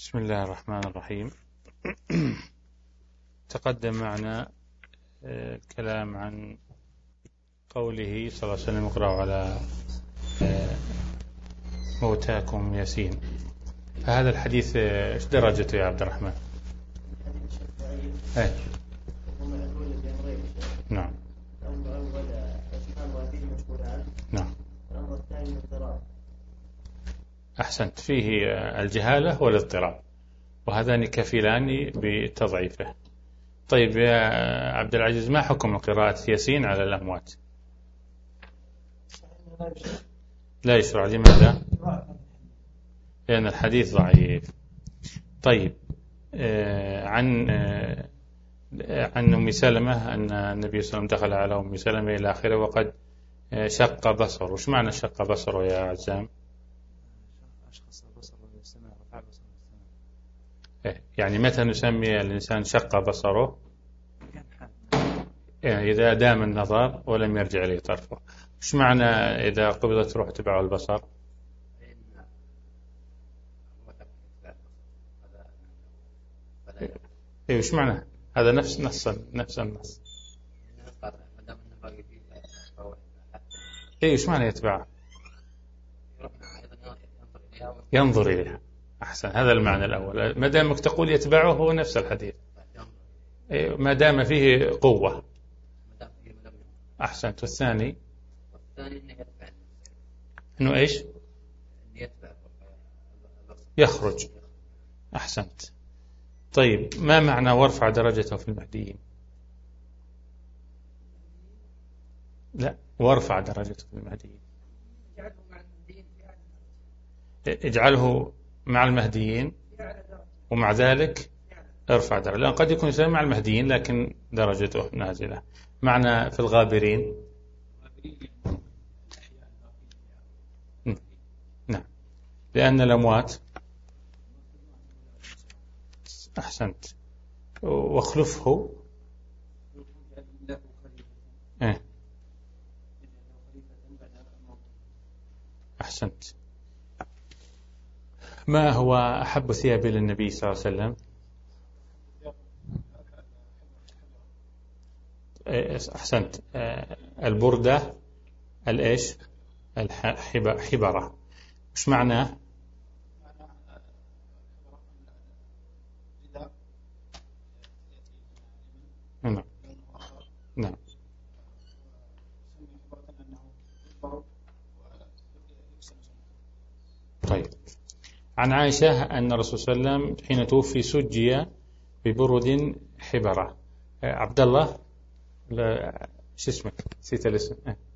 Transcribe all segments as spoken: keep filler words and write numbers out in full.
بسم الله الرحمن الرحيم. تقدم معنا الكلام عن قوله صلى الله عليه وسلم: اقرأوا على موتاكم ياسين. فهذا الحديث ايش درجته يا عبد الرحمن؟ ايه نعم نعم أحسنت. فيه الجهالة والاضطراب، وهذان كفيلان بتضعيفه. طيب يا عبد العزيز، ما حكم قراءة ياسين على الأموات؟ لا يشرع. لماذا؟ لأن الحديث ضعيف. طيب عن عن أم سلمة أن النبي صلى الله عليه وسلم دخل على أم سلمة إلى آخره وقد شق بصره. وش معنى شق بصره يا عزام؟ يعني متى نسمي الإنسان شق بصره؟ يعني إذا دام النظر ولم يرجع إليه طرفه. وش معنى إذا قبضت روح تبعه البصر؟ إيه وش معنى هذا؟ نفس نص نفس النص. إيه وش معنى يتبعه؟ ينظر إليها. أحسن، هذا المعنى الأول. ما دامك تقول يتبعه هو نفس الحديث، ما دام فيه قوة. أحسنت. والثاني إنه إيش؟ يخرج. أحسنت. طيب ما معنى وارفع درجته في المهديين؟ لا، وارفع درجته في المهديين. اجعله مع المهديين ومع ذلك ارفع درجة، لأن قد يكون إنسان مع المهديين لكن درجته نازلة. معنى في الغابرين. نعم، لأن الأموات. أحسنت. واخلفه. إيه؟ أحسنت. ما هو أحب ثياب للنبي صلى الله عليه وسلم؟ أحسنت. البردة الإيش؟ الحبرة. وش معناه؟ نعم نعم. طيب عن عائشة أن الرسول صلى الله عليه وسلم حين توفي سجي ببرد حبرة. عبد الله، لا شو اسمك؟ نسيت الاسم.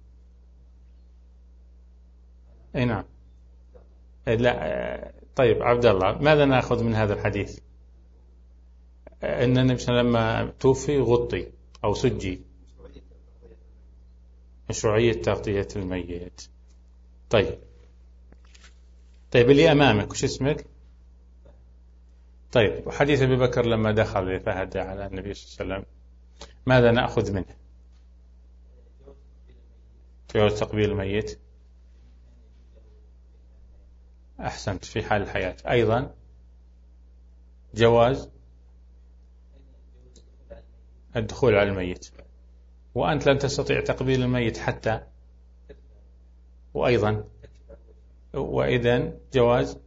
اي نعم. لا. طيب عبد الله، ماذا نأخذ من هذا الحديث؟ أن النبي صلى الله عليه وسلم لما توفي غطي أو سجي. مشروعية تغطية الميت. طيب طيب اللي أمامك وش اسمك؟ طيب وحديث أبي بكر لما دخل فهد على النبي صلى الله عليه وسلم، ماذا نأخذ منه؟ جواز تقبيل الميت. أحسنت. في حال الحياة. أيضا جواز الدخول على الميت، وأنت لن تستطيع تقبيل الميت حتى. وأيضا وإذن جواز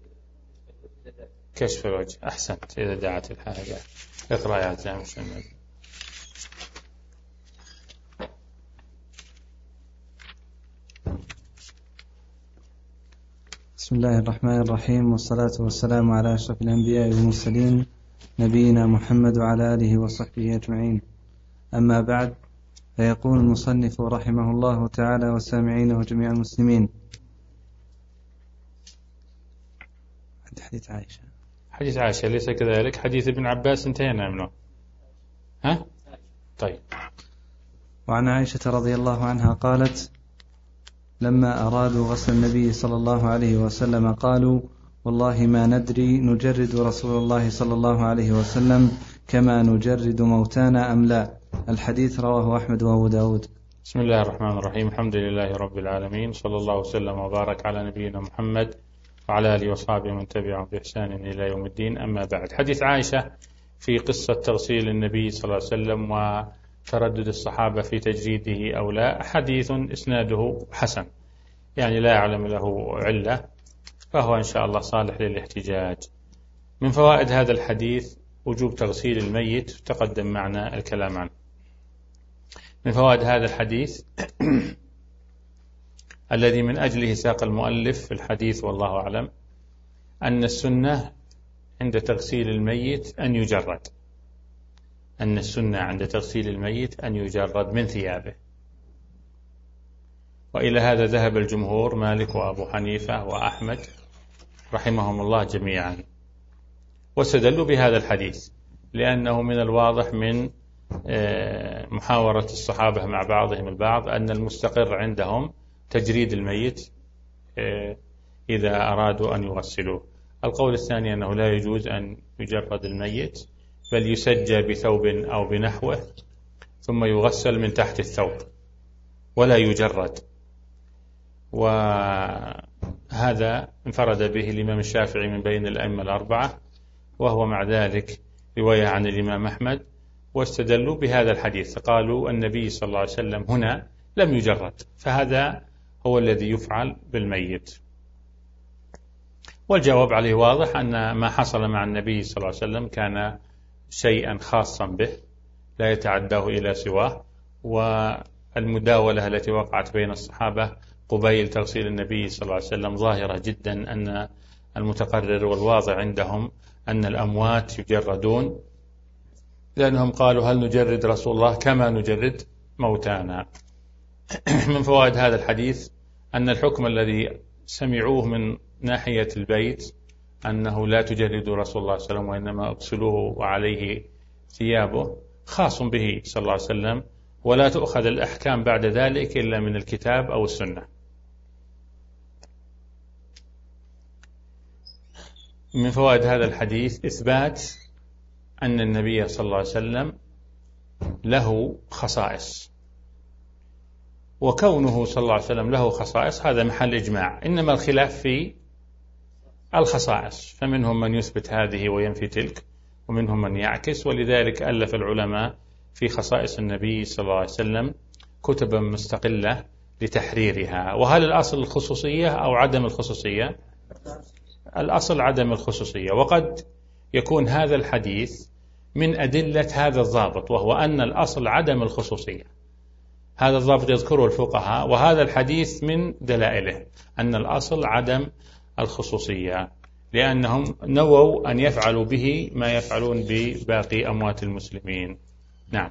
كشف الوجه. أحسنت، إذا دعت الحاجة. اقرأ يا عزام. بسم الله الرحمن الرحيم، والصلاة والسلام على أشرف الأنبياء والمرسلين نبينا محمد وعلى آله وصحبه أجمعين. أما بعد، فيقول المصنف رحمه الله تعالى والسامعين وجميع المسلمين: حديث عائشة. حديث عائشة ليس كذلك؟ حديث ابن عباس انتهينا منه. ها؟ طيب. وعن عائشة رضي الله عنها قالت: لما أرادوا غسل النبي صلى الله عليه وسلم قالوا: والله ما ندري نجرد رسول الله صلى الله عليه وسلم كما نجرد موتانا أم لا. الحديث رواه أحمد وأبو داود. بسم الله الرحمن الرحيم. الحمد لله رب العالمين، صلى الله وسلم وبارك على نبينا محمد وعلى آله وصحبه من تبعهم بإحسان إلى يوم الدين. أما بعد، حديث عائشة في قصة تغسيل النبي صلى الله عليه وسلم وتردد الصحابة في تجريده أو لا حديث إسناده حسن، يعني لا يعلم له علة، فهو إن شاء الله صالح للاحتجاج. من فوائد هذا الحديث وجوب تغسيل الميت، تقدم معنا الكلام عنه. من فوائد هذا الحديث الذي من أجله ساق المؤلف في الحديث والله أعلم، أن السنة عند تغسيل الميت أن يجرد أن السنة عند تغسيل الميت أن يجرد من ثيابه، وإلى هذا ذهب الجمهور مالك وأبو حنيفة وأحمد رحمهم الله جميعا، واستدلوا بهذا الحديث لأنه من الواضح من محاورة الصحابة مع بعضهم البعض أن المستقر عندهم تجريد الميت إذا أرادوا أن يغسلوه. القول الثاني أنه لا يجوز أن يجرد الميت، بل يسجى بثوب أو بنحوه ثم يغسل من تحت الثوب ولا يجرد، وهذا انفرد به الإمام الشافعي من بين الأئمة الأربعة، وهو مع ذلك رواية عن الإمام أحمد، واستدلوا بهذا الحديث، قالوا النبي صلى الله عليه وسلم هنا لم يجرد، فهذا هو الذي يفعل بالميت. والجواب عليه واضح، أن ما حصل مع النبي صلى الله عليه وسلم كان شيئا خاصا به لا يتعداه إلى سواه، والمداولة التي وقعت بين الصحابة قبيل تغسيل النبي صلى الله عليه وسلم ظاهرة جدا، أن المتقرر والواضح عندهم أن الأموات يجردون، لأنهم قالوا هل نجرد رسول الله كما نجرد موتانا. من فوائد هذا الحديث أن الحكم الذي سمعوه من ناحية البيت أنه لا تجردوا رسول الله صلى الله عليه وسلم وإنما اغسلوه وعليه ثيابه خاص به صلى الله عليه وسلم، ولا تؤخذ الأحكام بعد ذلك إلا من الكتاب أو السنة. من فوائد هذا الحديث إثبات أن النبي صلى الله عليه وسلم له خصائص، وكونه صلى الله عليه وسلم له خصائص هذا محل إجماع، إنما الخلاف في الخصائص، فمنهم من يثبت هذه وينفي تلك، ومنهم من يعكس، ولذلك ألف العلماء في خصائص النبي صلى الله عليه وسلم كتبا مستقلة لتحريرها. وهل الأصل الخصوصية أو عدم الخصوصية؟ الأصل عدم الخصوصية، وقد يكون هذا الحديث من أدلة هذا الضابط، وهو أن الأصل عدم الخصوصية. هذا الضابط يذكره الفقهاء، وهذا الحديث من دلائله أن الأصل عدم الخصوصية، لأنهم نووا أن يفعلوا به ما يفعلون بباقي أموات المسلمين. نعم.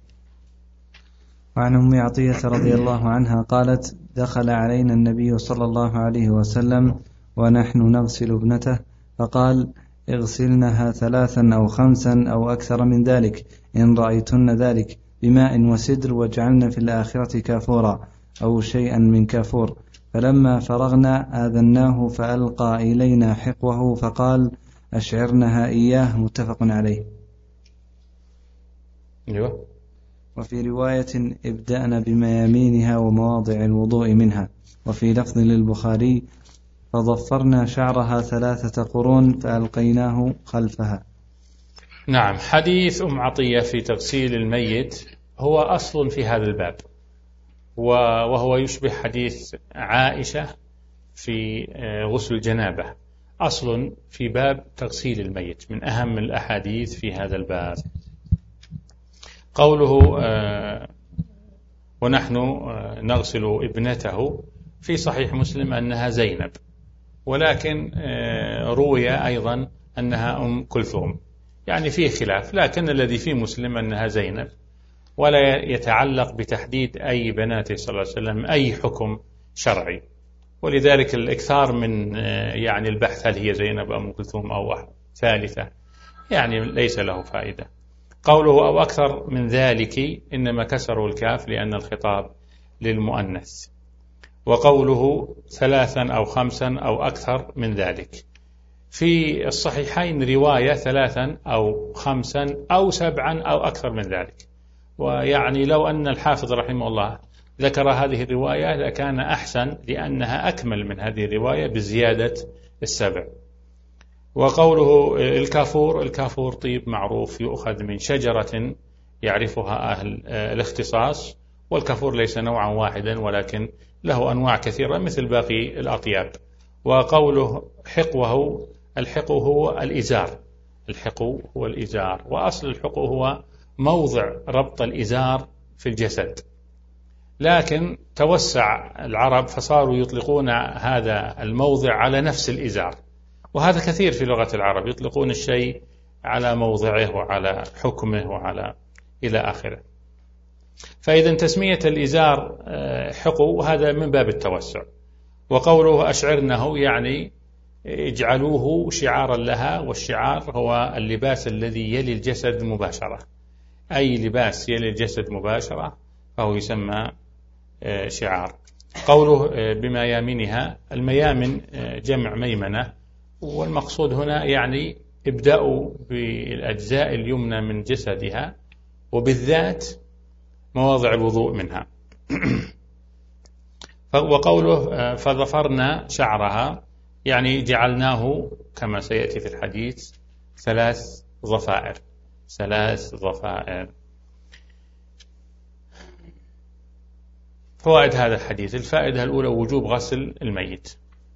وعن أم عطية رضي الله عنها قالت: دخل علينا النبي صلى الله عليه وسلم ونحن نغسل ابنته، فقال: اغسلنها ثلاثا أو خمسا أو أكثر من ذلك إن رأيتن ذلك بماء وسدر، واجعلن في الآخرة كافورا أو شيئا من كافور. فلما فرغنا آذناه فألقى إلينا حقوه فقال: أشعرنها إياه. متفق عليه. وفي رواية: ابدأنا بميامينها ومواضع الوضوء منها. وفي لفظ للبخاري: فضفرنا شعرها ثلاثة قرون فألقيناه خلفها. نعم. حديث أم عطية في تغسيل الميت هو أصل في هذا الباب، وهو يشبه حديث عائشة في غسل الجنابة، أصل في باب تغسيل الميت، من أهم الأحاديث في هذا الباب. قوله ونحن نغسل ابنته، في صحيح مسلم أنها زينب، ولكن روي أيضا أنها أم كلثوم، يعني فيه خلاف، لكن الذي في مسلم أنها زينب، ولا يتعلق بتحديد أي بناته صلى الله عليه وسلم أي حكم شرعي، ولذلك الإكثار من يعني البحث هل هي زينب أم كلثوم أو ثالثة يعني ليس له فائدة. قوله أو أكثر من ذلك إنما كسروا الكاف لأن الخطاب للمؤنث، وقوله ثلاثا أو خمسا أو أكثر من ذلك. في الصحيحين رواية ثلاثا أو خمسا أو سبعا أو أكثر من ذلك، ويعني لو أن الحافظ رحمه الله ذكر هذه الرواية لكان أحسن، لأنها أكمل من هذه الرواية بزيادة السبع. وقوله الكافور، الكافور طيب معروف يؤخذ من شجرة يعرفها أهل الاختصاص، والكافور ليس نوعا واحدا ولكن له أنواع كثيرة مثل باقي الأطياب. وقوله حقوه، الحقو هو الإزار، الحقو هو الإزار، وأصل الحقو هو موضع ربط الإزار في الجسد، لكن توسع العرب فصاروا يطلقون هذا الموضع على نفس الإزار، وهذا كثير في لغة العرب، يطلقون الشيء على موضعه وعلى حكمه وعلى إلى آخره. فإذا تسمية الإزار حقو هذا من باب التوسع. وقوله أشعرنه يعني اجعلوه شعارا لها، والشعار هو اللباس الذي يلي الجسد مباشرة، أي لباس يلي الجسد مباشرة فهو يسمى شعار. قوله بميامنها، الميامن جمع ميمنة، والمقصود هنا يعني ابدأوا بالأجزاء اليمنى من جسدها، وبالذات مواضع الوضوء منها. وقوله فظفرنا شعرها يعني جعلناه كما سيأتي في الحديث ثلاث ظفائر، ثلاث ظفائر. فوائد هذا الحديث، الفائدة الأولى وجوب غسل الميت،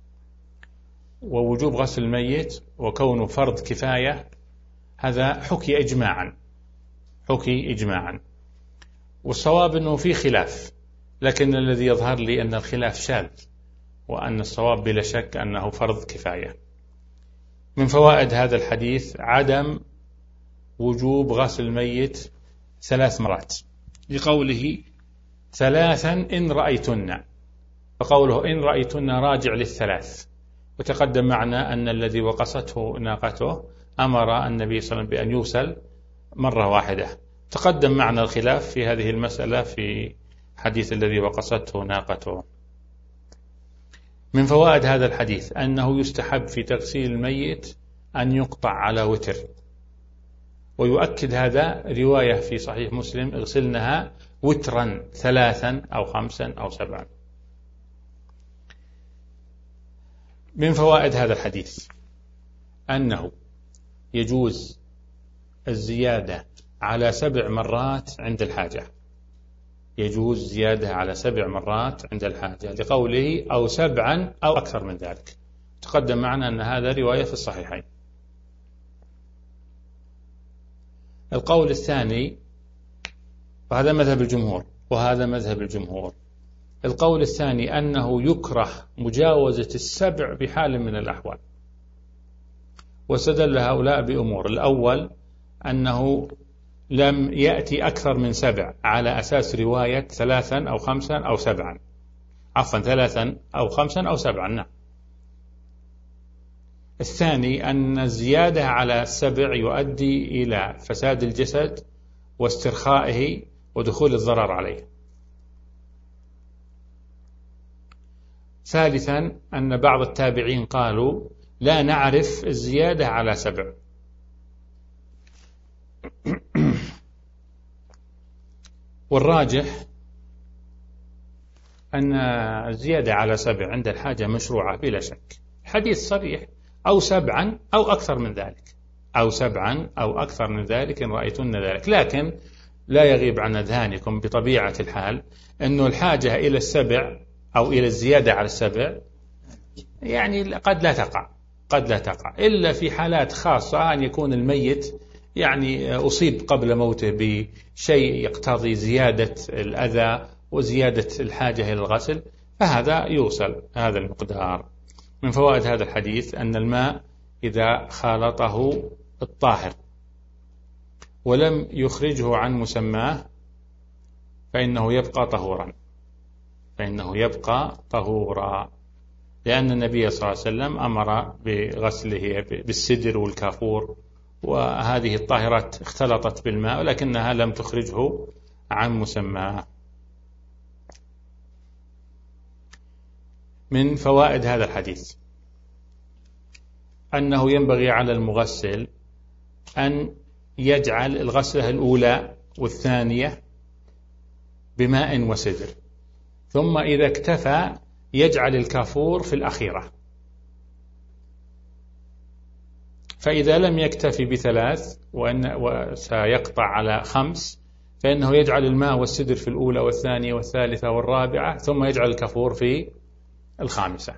ووجوب غسل الميت وكونه فرض كفاية هذا حكي إجماعا، حكي إجماعا. والصواب أنه في خلاف، لكن الذي يظهر لي أن الخلاف شاذ، وأن الصواب بلا شك أنه فرض كفاية. من فوائد هذا الحديث عدم وجوب غسل الميت ثلاث مرات، لقوله ثلاثا إن رأيتن، فقوله إن رأيتن راجع للثلاث. وتقدم معنا أن الذي وقصته ناقته أمر النبي صلى الله عليه وسلم بأن يوسل مرة واحدة. تقدم معنا الخلاف في هذه المسألة في حديث الذي وقصته ناقته. من فوائد هذا الحديث أنه يستحب في تغسيل الميت أن يقطع على وتر، ويؤكد هذا رواية في صحيح مسلم اغسلنها وترا ثلاثا أو خمسا أو سبعا. من فوائد هذا الحديث أنه يجوز الزيادة على سبع مرات عند الحاجة، يجوز زيادة على سبع مرات عند الحاجة، لقوله أو سبعا أو أكثر من ذلك. تقدم معنا أن هذا رواية في الصحيحين. القول الثاني، وهذا مذهب الجمهور وهذا مذهب الجمهور، القول الثاني أنه يكره مجاوزة السبع بحال من الأحوال، واستدل هؤلاء بأمور. الأول أنه لم يأتي أكثر من سبع على أساس رواية ثلاثا أو خمسا أو سبعا، عفوا ثلاثا أو خمسا أو سبعا. نعم. الثاني أن الزيادة على السبع يؤدي إلى فساد الجسد واسترخائه ودخول الضرر عليه. ثالثا أن بعض التابعين قالوا لا نعرف الزيادة على سبع. والراجح أن الزيادة على سبع عند الحاجة مشروعة بلا شك، حديث صريح، أو سبعا أو أكثر من ذلك، أو سبعا أو أكثر من ذلك إن رأيتن ذلك. لكن لا يغيب عن أذهانكم بطبيعة الحال أن الحاجة إلى السبع أو إلى الزيادة على السبع يعني قد لا تقع، قد لا تقع إلا في حالات خاصة، أن يكون الميت يعني أصيب قبل موته بشيء يقتضي زيادة الأذى وزيادة الحاجة إلى الغسل، فهذا يوصل هذا المقدار. من فوائد هذا الحديث أن الماء إذا خالطه الطاهر ولم يخرجه عن مسماه فإنه يبقى طهورا، فإنه يبقى طهورا، لأن النبي صلى الله عليه وسلم أمر بغسله بالسدر والكافور، وهذه الطاهرات اختلطت بالماء ولكنها لم تخرجه عن مسماه. من فوائد هذا الحديث أنه ينبغي على المغسل أن يجعل الغسلة الأولى والثانية بماء وسدر، ثم إذا اكتفى يجعل الكافور في الأخيرة، فإذا لم يكتفي بثلاث وإن وسيقطع على خمس فإنه يجعل الماء والسدر في الأولى والثانية والثالثة والرابعة ثم يجعل الكافور في الخامسة.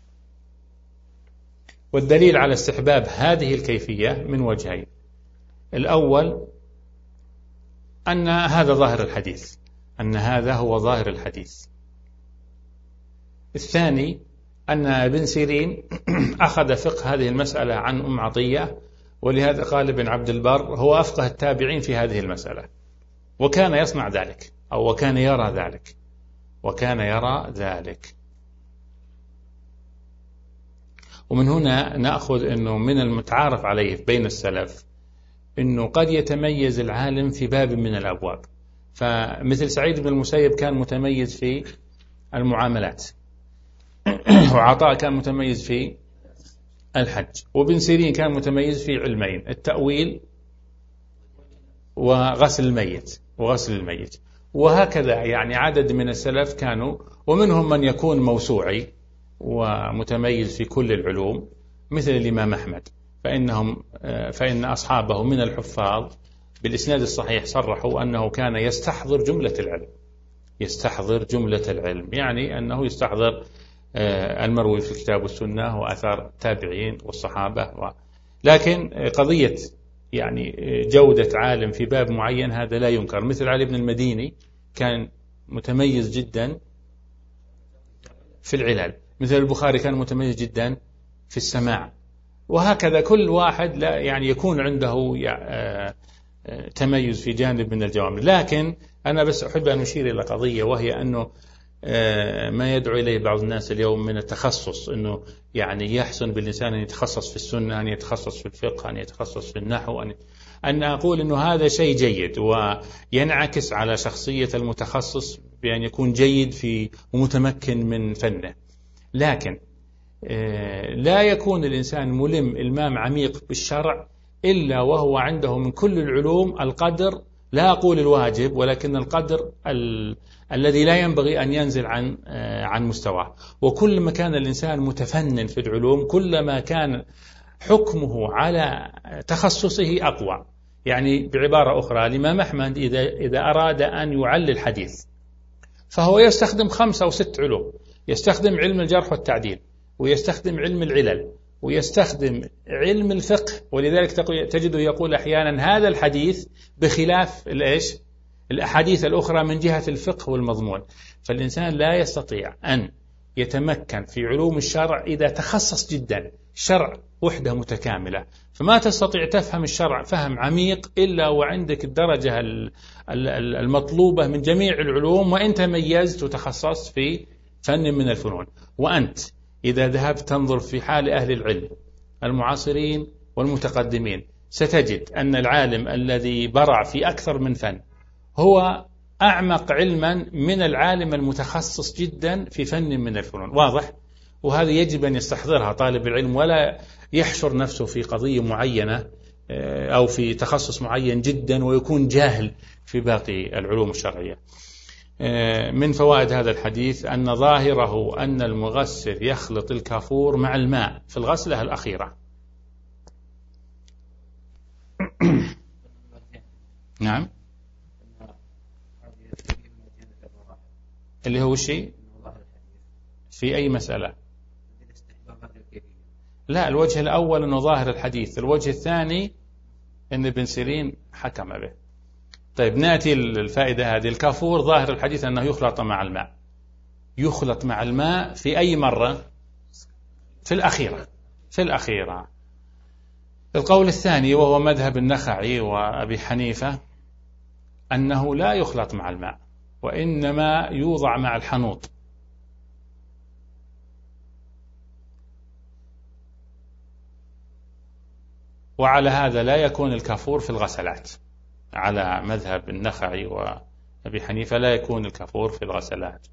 والدليل على استحباب هذه الكيفية من وجهين: الأول أن هذا ظاهر الحديث، أن هذا هو ظاهر الحديث. الثاني أن ابن سيرين أخذ فقه هذه المسألة عن أم عطية، ولهذا قال ابن عبد البر هو أفقه التابعين في هذه المسألة، وكان يصنع ذلك أو وكان يرى ذلك وكان يرى ذلك. ومن هنا نأخذ أنه من المتعارف عليه بين السلف أنه قد يتميز العالم في باب من الأبواب، فمثل سعيد بن المسيب كان متميز في المعاملات، وعطاء كان متميز في الحج، وابن سيرين كان متميز في علمين: التأويل وغسل الميت وغسل الميت وهكذا يعني عدد من السلف كانوا، ومنهم من يكون موسوعي ومتميز في كل العلوم مثل الإمام أحمد، فإنهم فإن أصحابه من الحفاظ بالإسناد الصحيح صرحوا أنه كان يستحضر جملة العلم يستحضر جملة العلم يعني أنه يستحضر المروي في الكتاب والسنة وأثار التابعين والصحابة و... لكن قضية يعني جودة عالم في باب معين هذا لا ينكر. مثل علي بن المديني كان متميز جدا في العلل، مثل البخاري كان متميز جدا في السماع، وهكذا كل واحد لا يعني يكون عنده تميز في جانب من الجوانب. لكن أنا بس أحب أن أشير إلى قضية، وهي أنه ما يدعو إليه بعض الناس اليوم من التخصص، أنه يعني يحسن بالإنسان أن يتخصص في السنة، أن يتخصص في الفقه، أن يتخصص في النحو، أن أن أقول أنه هذا شيء جيد وينعكس على شخصية المتخصص بأن يكون جيد في ومتمكن من فنه. لكن لا يكون الإنسان ملم إلمام عميق بالشرع إلا وهو عنده من كل العلوم القدر، لا أقول الواجب، ولكن القدر ال... الذي لا ينبغي أن ينزل عن عن مستواه. وكل ما كان الإنسان متفنن في العلوم كلما كان حكمه على تخصصه أقوى. يعني بعبارة أخرى، الإمام أحمد إذا إذا أراد أن يعلل حديث فهو يستخدم خمسة أو ست علوم، يستخدم علم الجرح والتعديل، ويستخدم علم العلل، ويستخدم علم الفقه، ولذلك تجده يقول أحيانا هذا الحديث بخلاف الإيش الأحاديث الأخرى من جهة الفقه والمضمون. فالإنسان لا يستطيع أن يتمكن في علوم الشرع إذا تخصص جدا. الشرع وحدة متكاملة، فما تستطيع تفهم الشرع فهم عميق إلا وعندك الدرجة المطلوبة من جميع العلوم، وإن تميزت وتخصصت في فن من الفنون. وأنت إذا ذهبت تنظر في حال أهل العلم المعاصرين والمتقدمين ستجد أن العالم الذي برع في أكثر من فن هو أعمق علما من العالم المتخصص جدا في فن من الفنون. واضح؟ وهذا يجب أن يستحضرها طالب العلم، ولا يحشر نفسه في قضية معينة أو في تخصص معين جدا ويكون جاهل في باقي العلوم الشرعية. من فوائد هذا الحديث أن ظاهره أن المغسل يخلط الكافور مع الماء في الغسلة الأخيرة. نعم، اللي هو شيء في أي مسألة. لا، الوجه الأول أنه ظاهر الحديث، الوجه الثاني أن ابن سيرين حكم به. طيب نأتي الفائدة هذه. الكافور ظاهر الحديث أنه يخلط مع الماء، يخلط مع الماء في أي مرة؟ في الأخيرة في الأخيرة. القول الثاني وهو مذهب النخعي وأبي حنيفة أنه لا يخلط مع الماء، وإنما يوضع مع الحنوط. وعلى هذا لا يكون الكافور في الغسلات. على مذهب النخعي وأبي حنيفة لا يكون الكافور في الغسلات.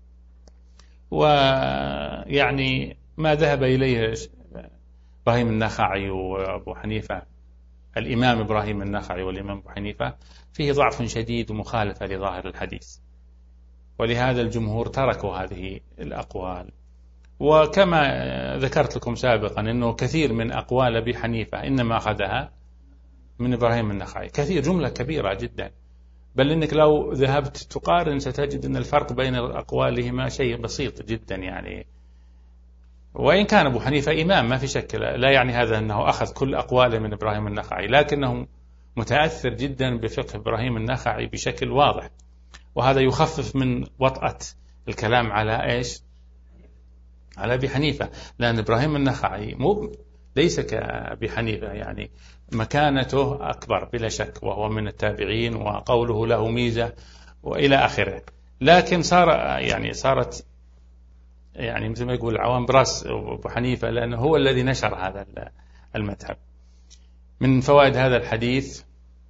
ويعني ما ذهب إليه إبراهيم النخعي وأبو حنيفة، الإمام إبراهيم النخعي والإمام أبو حنيفة، فيه ضعف شديد ومخالفة لظاهر الحديث، ولهذا الجمهور تركوا هذه الأقوال. وكما ذكرت لكم سابقا أنه كثير من أقوال أبي حنيفة إنما أخذها من إبراهيم النخعي، كثير، جملة كبيرة جدا، بل إنك لو ذهبت تقارن ستجد أن الفرق بين أقوالهما شيء بسيط جدا يعني. وإن كان أبو حنيفة إمام ما في شك، لا يعني هذا أنه أخذ كل أقواله من إبراهيم النخعي، لكنه متأثر جدا بفقه إبراهيم النخعي بشكل واضح، وهذا يخفف من وطأة الكلام على إيش؟ على أبي حنيفة، لأن إبراهيم النخعي مو ليس كأبي حنيفة، يعني مكانته أكبر بلا شك، وهو من التابعين وقوله له ميزة وإلى آخره، لكن صار يعني صارت يعني مثل ما يقول العوام براس أبو حنيفة، لأنه هو الذي نشر هذا المذهب. من فوائد هذا الحديث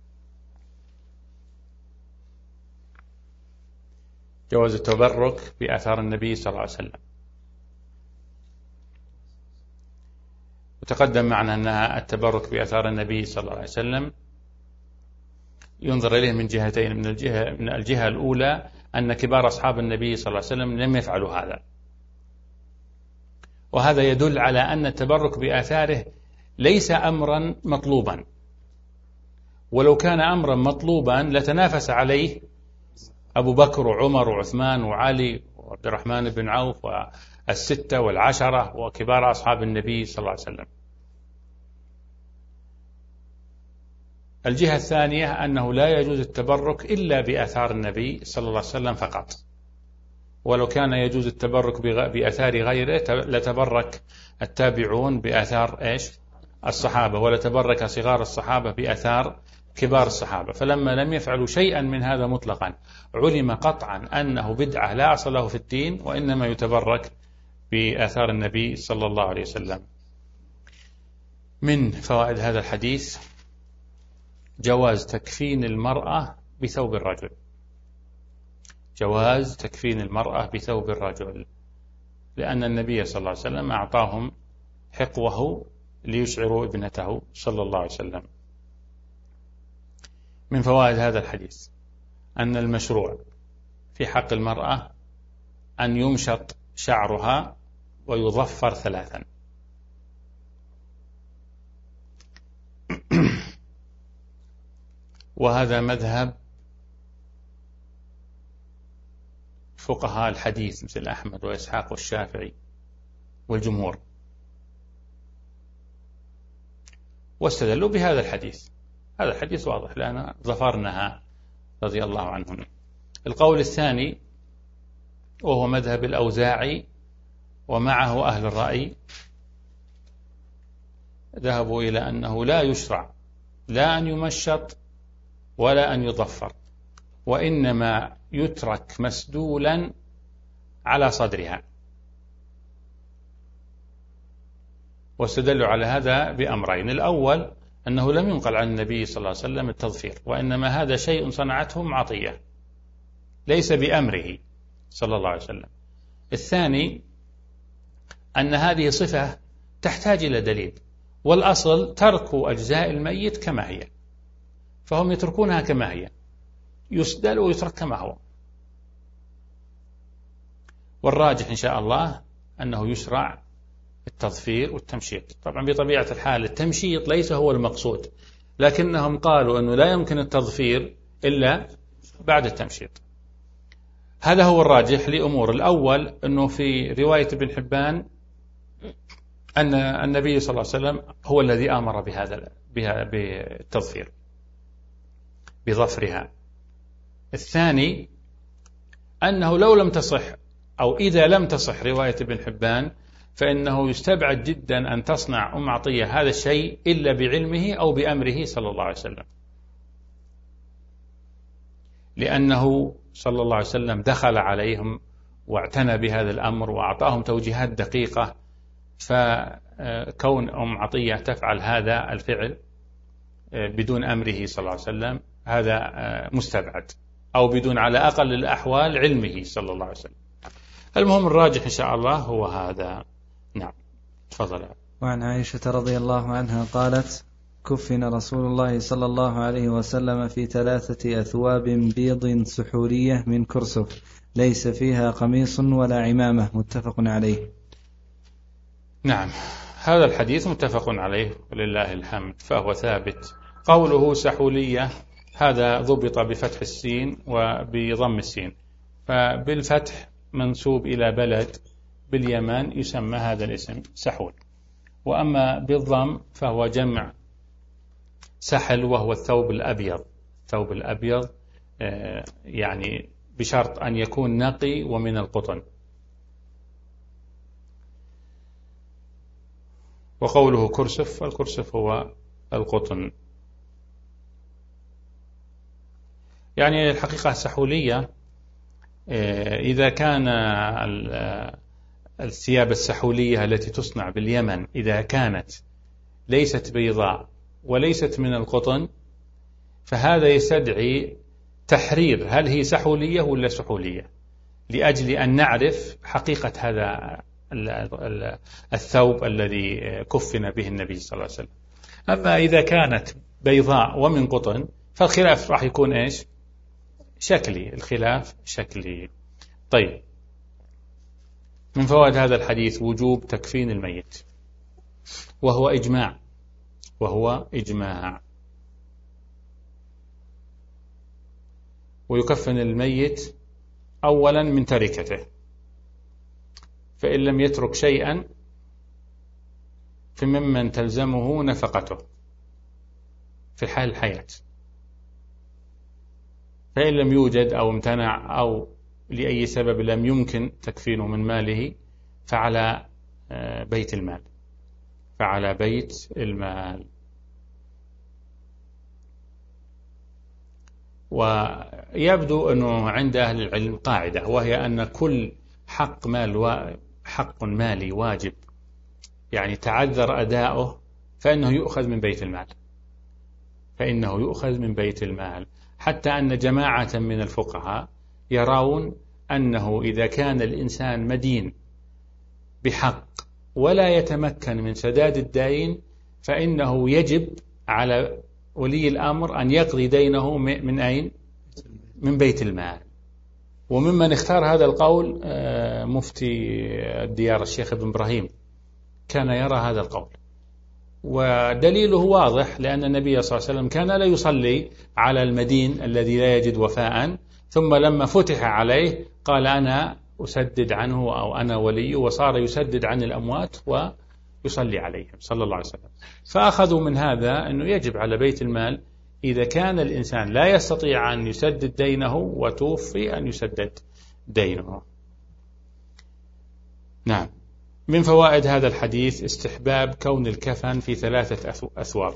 جواز التبرك بآثار النبي صلى الله عليه وسلم، وتقدم معنا أن التبرك بآثار النبي صلى الله عليه وسلم ينظر إليه من جهتين. من الجهة, من الجهة الأولى أن كبار أصحاب النبي صلى الله عليه وسلم لم يفعلوا هذا، وهذا يدل على أن التبرك بآثاره ليس أمرا مطلوبا، ولو كان أمرا مطلوبا لتنافس عليه أبو بكر وعمر وعثمان وعلي وعبد الرحمن بن عوف والستة والعشرة وكبار أصحاب النبي صلى الله عليه وسلم. الجهة الثانية أنه لا يجوز التبرك إلا بآثار النبي صلى الله عليه وسلم فقط، ولو كان يجوز التبرك بآثار غيره لتبرك التابعون بآثار إيش؟ الصحابة، ولتبرك صغار الصحابة بآثار كبار الصحابة. فلما لم يفعلوا شيئا من هذا مطلقا علم قطعا أنه بدعة لا أصل له في الدين، وإنما يتبرك بآثار النبي صلى الله عليه وسلم. من فوائد هذا الحديث جواز تكفين المرأة بثوب الرجل، جواز تكفين المرأة بثوب الرجل، لأن النبي صلى الله عليه وسلم أعطاهم حقوه ليشعروا ابنته صلى الله عليه وسلم. من فوائد هذا الحديث أن المشروع في حق المرأة أن يمشط شعرها ويظفر ثلاثا. وهذا مذهب فقهاء الحديث مثل أحمد وإسحاق والشافعي والجمهور، واستدلوا بهذا الحديث. هذا الحديث واضح لأن ظفرنها رضي الله عنهم. القول الثاني وهو مذهب الأوزاعي ومعه أهل الرأي، ذهبوا إلى أنه لا يشرع لا أن يمشط ولا أن يظفر، وإنما يترك مسدولا على صدرها، واستدلوا على هذا بأمرين. الأول أنه لم ينقل عن النبي صلى الله عليه وسلم التظفير، وإنما هذا شيء صنعته عطية ليس بأمره صلى الله عليه وسلم. الثاني أن هذه صفة تحتاج إلى دليل، والأصل ترك أجزاء الميت كما هي، فهم يتركونها كما هي، يسدل ويترك كما هو. والراجح إن شاء الله أنه يشرع التظفير والتمشيط. طبعا بطبيعة الحال التمشيط ليس هو المقصود، لكنهم قالوا أنه لا يمكن التظفير إلا بعد التمشيط. هذا هو الراجح لأمور. الأول أنه في رواية ابن حبان أن النبي صلى الله عليه وسلم هو الذي أمر بهذا بالتظفير بظفرها. الثاني أنه لو لم تصح أو إذا لم تصح رواية ابن حبان فإنه يستبعد جدا أن تصنع أم عطية هذا الشيء إلا بعلمه أو بأمره صلى الله عليه وسلم، لأنه صلى الله عليه وسلم دخل عليهم واعتنى بهذا الأمر وأعطاهم توجيهات دقيقة، فكون أم عطية تفعل هذا الفعل بدون أمره صلى الله عليه وسلم هذا مستبعد، أو بدون على أقل الأحوال علمه صلى الله عليه وسلم. المهم الراجح إن شاء الله هو هذا. نعم تفضل. وعن عائشة رضي الله عنها قالت: كفن رسول الله صلى الله عليه وسلم في ثلاثة أثواب بيض سحورية من كرسف ليس فيها قميص ولا عمامة، متفق عليه. نعم، هذا الحديث متفق عليه ولله الحمد، فهو ثابت. قوله سحولية هذا ضبط بفتح السين وبضم السين، فبالفتح منسوب إلى بلد باليمن يسمى هذا الاسم سحول، وأما بالضم فهو جمع سحل وهو الثوب الأبيض. الثوب الأبيض يعني بشرط أن يكون نقي ومن القطن. وقوله كرسف، الكرسف هو القطن. يعني الحقيقة السحولية إذا كان الثياب السحولية التي تصنع باليمن إذا كانت ليست بيضاء وليست من القطن فهذا يستدعي تحرير هل هي سحولية ولا سحولية، لأجل أن نعرف حقيقة هذا الثوب الذي كفن به النبي صلى الله عليه وسلم. أما إذا كانت بيضاء ومن قطن فالخلاف راح يكون إيش؟ شكلي، الخلاف شكلي. طيب، من فوائد هذا الحديث وجوب تكفين الميت، وهو إجماع وهو إجماع ويكفن الميت أولا من تركته، فإن لم يترك شيئا فممن تلزمه نفقته في حال الحياة، فإن لم يوجد أو امتنع أو لأي سبب لم يمكن تكفينه من ماله فعلى بيت المال فعلى بيت المال. ويبدو أنه عند أهل العلم قاعدة، وهي أن كل حق مال و... حق مالي واجب يعني تعذر أداؤه فإنه يؤخذ من بيت المال فإنه يؤخذ من بيت المال حتى أن جماعة من الفقهاء يرون أنه إذا كان الإنسان مدين بحق ولا يتمكن من سداد الدين فإنه يجب على ولي الأمر أن يقضي دينه من أين؟ من بيت المال. وممن اختار هذا القول مفتي الديار الشيخ ابن إبراهيم، كان يرى هذا القول، ودليله واضح، لأن النبي صلى الله عليه وسلم كان لا يصلي على المدين الذي لا يجد وفاء، ثم لما فتح عليه قال أنا أسدد عنه أو أنا ولي، وصار يسدد عن الأموات ويصلي عليهم صلى الله عليه وسلم. فأخذوا من هذا أنه يجب على بيت المال إذا كان الإنسان لا يستطيع أن يسدد دينه وتوفي أن يسدد دينه. نعم، من فوائد هذا الحديث استحباب كون الكفن في ثلاثة أثواب،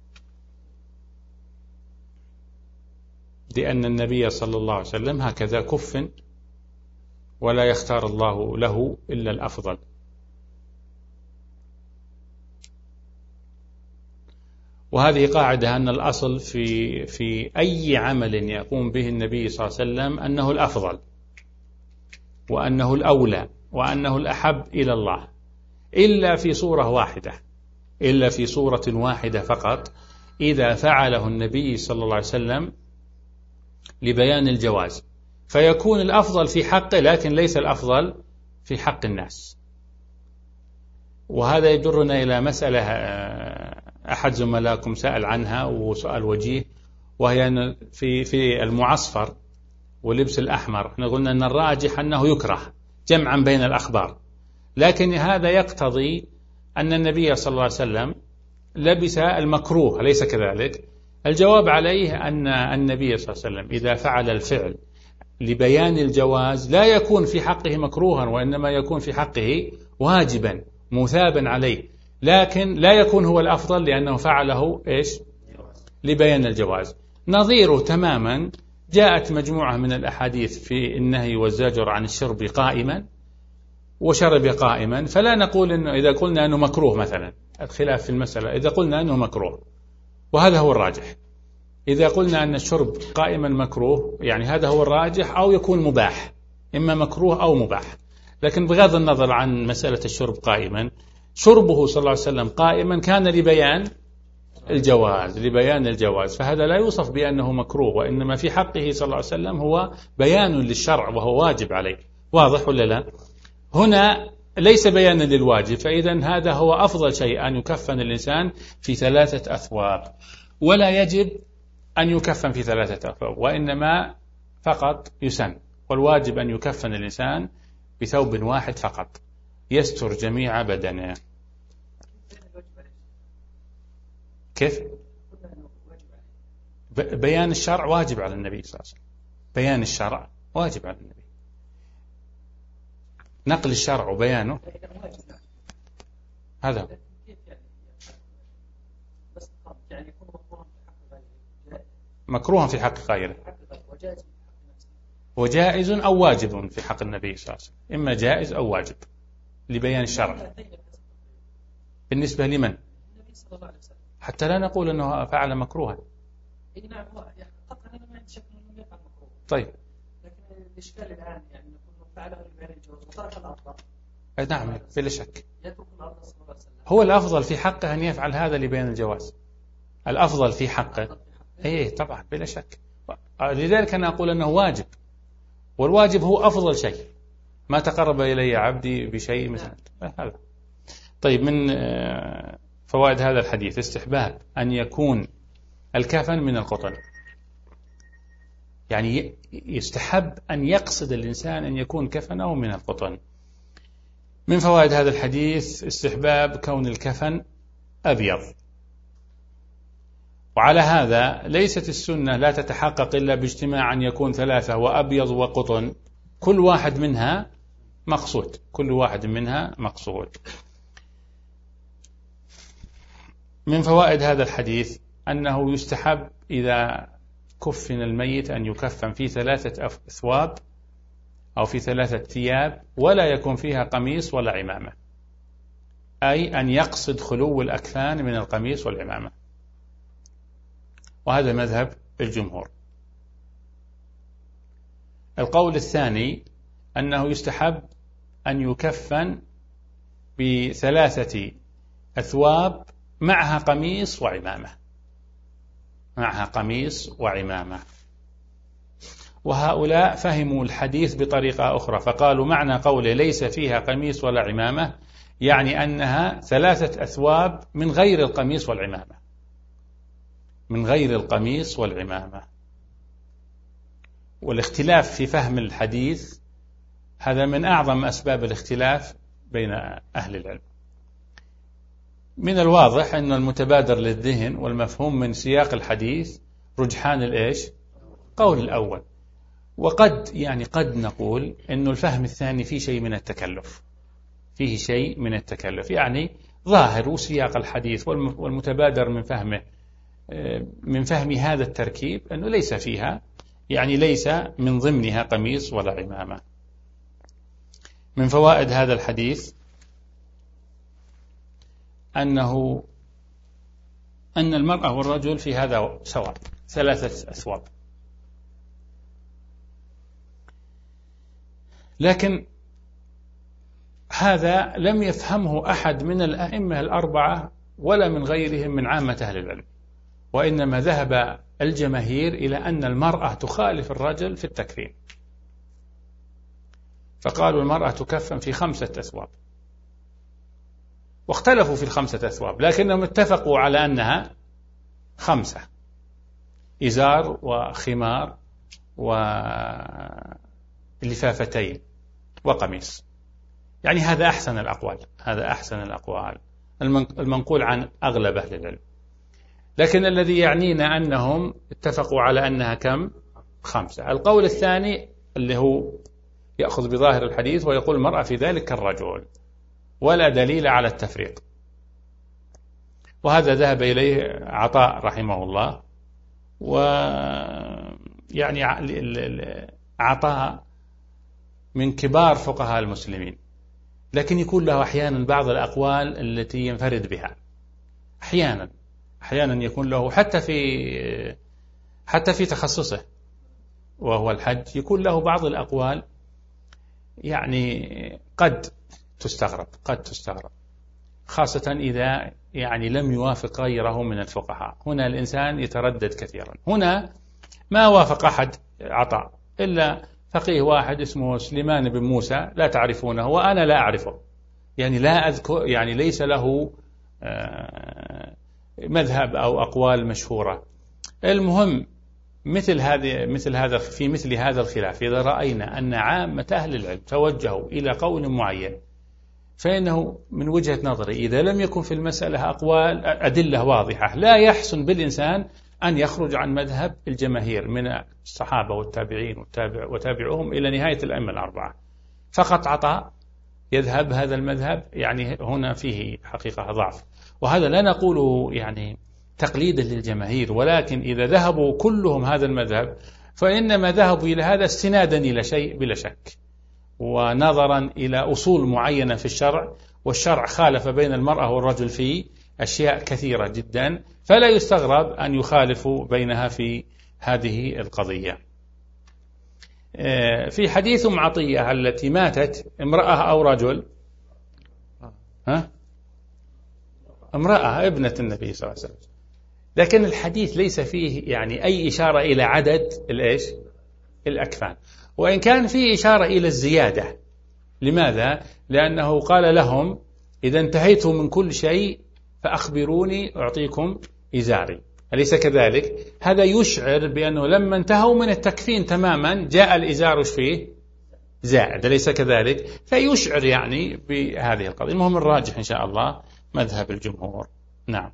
لأن النبي صلى الله عليه وسلم هكذا كفن ولا يختار الله له إلا الأفضل. وهذه قاعدة أن الأصل في في أي عمل يقوم به النبي صلى الله عليه وسلم أنه الأفضل وأنه الأولى وأنه الأحب إلى الله، إلا في صورة واحدة إلا في صورة واحدة فقط، إذا فعله النبي صلى الله عليه وسلم لبيان الجواز فيكون الأفضل في حقه لكن ليس الأفضل في حق الناس. وهذا يجرنا إلى مسألة أحد زملائكم سأل عنها وسؤال وجيه، وهي أن في في المعصفر ولبس الأحمر احنا قلنا أن الراجح أنه يكره جمعا بين الأخبار، لكن هذا يقتضي أن النبي صلى الله عليه وسلم لبس المكروه، أليس كذلك؟ الجواب عليه أن النبي صلى الله عليه وسلم إذا فعل الفعل لبيان الجواز لا يكون في حقه مكروها، وإنما يكون في حقه واجبا مثابا عليه، لكن لا يكون هو الأفضل لأنه فعله إيش؟ لبيان الجواز. نظيره تماما جاءت مجموعة من الأحاديث في النهي والزجر عن الشرب قائما وشرب قائما، فلا نقول إنه إذا قلنا أنه مكروه مثلا، الخلاف في المسألة إذا قلنا أنه مكروه وهذا هو الراجح، إذا قلنا أن الشرب قائما مكروه يعني هذا هو الراجح، أو يكون مباح، إما مكروه أو مباح. لكن بغض النظر عن مسألة الشرب قائما، شربه صلى الله عليه وسلم قائما كان لبيان الجواز لبيان الجواز فهذا لا يوصف بأنه مكروه، وإنما في حقه صلى الله عليه وسلم هو بيان للشرع وهو واجب عليه. واضح ولا لا؟ هنا ليس بيانا للواجب، فإذا هذا هو أفضل شيء أن يكفن الإنسان في ثلاثة أثواب، ولا يجب أن يكفن في ثلاثة أثواب، وإنما فقط يسن، والواجب أن يكفن الإنسان بثوب واحد فقط يستر جميع بدنه. كيف؟ بيان الشرع واجب على النبي صلى الله عليه وسلم، بيان الشرع واجب على النبي، نقل الشرع وبيانه هذا مكروها في حق غيره، وجائز أو واجب في حق النبي صلى الله عليه وسلم، إما جائز أو واجب لبيان الشرع. بالنسبة لمن؟ حتى لا نقول أنه فعل مكروها. طيب الإشكال الآن يعني نقول فعله لبيان الجواز وترك الأفضل. نعم بلا شك، هو الأفضل في حقه أن يفعل هذا لبيان الجواز، الأفضل في حقه إيه طبعا بلا شك، لذلك أنا أقول أنه واجب، والواجب هو أفضل شيء، ما تقرب إلي عبدي بشيء مثل هذا. طيب من فوائد هذا الحديث استحباب أن يكون الكفن من القطن، يعني يستحب أن يقصد الإنسان أن يكون كفنه من القطن. من فوائد هذا الحديث استحباب كون الكفن أبيض، وعلى هذا ليست السنة لا تتحقق إلا باجتماع أن يكون ثلاثة وأبيض وقطن، كل واحد منها مقصود، كل واحد منها مقصود. من فوائد هذا الحديث أنه يستحب إذا كفن الميت أن يكفن في ثلاثة أثواب أو في ثلاثة ثياب، ولا يكون فيها قميص ولا عمامة، أي أن يقصد خلو الأكفان من القميص والعمامة، وهذا مذهب الجمهور. القول الثاني أنه يستحب أن يكفن بثلاثة أثواب معها قميص وعمامة، معها قميص وعمامة، وهؤلاء فهموا الحديث بطريقة أخرى، فقالوا معنى قوله ليس فيها قميص ولا عمامة يعني أنها ثلاثة أثواب من غير القميص والعمامة، من غير القميص والعمامة. والاختلاف في فهم الحديث هذا من أعظم أسباب الاختلاف بين أهل العلم. من الواضح أن المتبادر للذهن والمفهوم من سياق الحديث رجحان الإيش؟ قول الأول، وقد يعني قد نقول أن الفهم الثاني فيه شيء من التكلف، فيه شيء من التكلف، يعني ظاهر سياق الحديث والمتبادر من فهمه من فهم هذا التركيب أنه ليس فيها، يعني ليس من ضمنها قميص ولا عمامة. من فوائد هذا الحديث أنه أن المرأة والرجل في هذا سواء، ثلاثة أثواب، لكن هذا لم يفهمه أحد من الأئمة الأربعة ولا من غيرهم من عامة أهل العلم، وإنما ذهب الجماهير إلى أن المرأة تخالف الرجل في التكفين، فقالوا المرأة تكفن في خمسة أثواب، واختلفوا في الخمسة أثواب لكنهم اتفقوا على أنها خمسة، إزار وخمار ولفافتين وقميص، يعني هذا أحسن الأقوال، هذا أحسن الأقوال المنقول عن أغلب أهل العلم. لكن الذي يعنينا أنهم اتفقوا على أنها كم؟ خمسة. القول الثاني اللي هو يأخذ بظاهر الحديث ويقول المرأة في ذلك كالرجل، ولا دليل على التفريق، وهذا ذهب إليه عطاء رحمه الله، ويعني عطاء من كبار فقهاء المسلمين، لكن يكون له أحيانا بعض الأقوال التي ينفرد بها، أحيانا أحيانا يكون له حتى في حتى في تخصصه وهو الحج، يكون له بعض الأقوال يعني قد تستغرب قد تستغرب خاصة إذا يعني لم يوافق غيره من الفقهاء. هنا الإنسان يتردد كثيرا، هنا ما وافق أحد عطاء إلا فقيه واحد اسمه سليمان بن موسى، لا تعرفونه وأنا لا أعرفه، يعني لا أذكر، يعني ليس له مذهب أو أقوال مشهورة. المهم مثل هذه مثل هذا في مثل هذا الخلاف إذا رأينا أن عامة أهل العلم توجهوا إلى قول معين، فإنه من وجهة نظري إذا لم يكن في المسألة أقوال أدلة واضحة لا يحسن بالإنسان أن يخرج عن مذهب الجماهير من الصحابة والتابعين والتابع وتابعوهم إلى نهاية الأئمة الأربعة. فقط عطاء يذهب هذا المذهب، يعني هنا فيه حقيقة ضعف، وهذا لا نقوله يعني تقليدا للجماهير، ولكن إذا ذهبوا كلهم هذا المذهب فإنما ذهبوا إلى هذا استنادا إلى شيء بلا شك، ونظرا إلى أصول معينة في الشرع، والشرع خالف بين المرأة والرجل في أشياء كثيرة جدا، فلا يستغرب أن يخالفوا بينها في هذه القضية. في حديث أم عطية التي ماتت امرأة أو رجل؟ ها؟ امرأة ابنة النبي صلى الله عليه وسلم، لكن الحديث ليس فيه يعني أي إشارة إلى عدد الإيش؟ الأكفان، وإن كان فيه إشارة إلى الزيادة. لماذا؟ لأنه قال لهم إذا انتهيتم من كل شيء فأخبروني أعطيكم إزاري، أليس كذلك؟ هذا يشعر بأنه لما انتهوا من التكفين تماما جاء الإزار فيه زائد، أليس كذلك؟ فيشعر يعني بهذه القضية. المهم الراجح إن شاء الله مذهب الجمهور. نعم،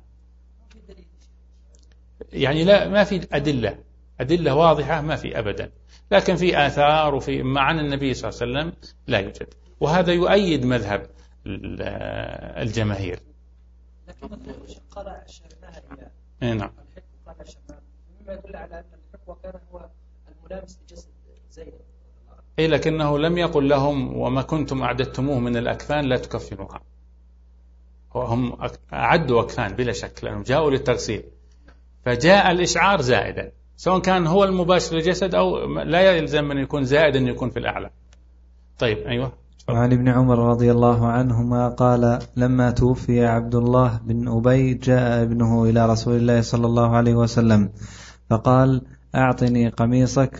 يعني لا ما في أدلة أدلة واضحة، ما في أبدا، لكن في آثار وفي معنى النبي صلى الله عليه وسلم لا يوجد، وهذا يؤيد مذهب الجماهير. لكن قال أشرناها إلى إيه نعم، الحكم قال أشرناها، مما يدل على أن الحكم كان هو الملامس لجسد زينب. إيه لكنه لم يقل لهم وما كنتم أعددتموه من الأكفان لا تكفنوها، هم أعدوا أكفان بلا شك لأنهم جاءوا للتغسيل، فجاء الإشعار زائدا، سواء كان هو المباشر للجسد أو لا يلزم أن يكون زائدا أن يكون في الأعلى. طيب أيوة. وعن ابن عمر رضي الله عنهما قال لما توفي عبد الله بن أبي جاء ابنه إلى رسول الله صلى الله عليه وسلم فقال أعطني قميصك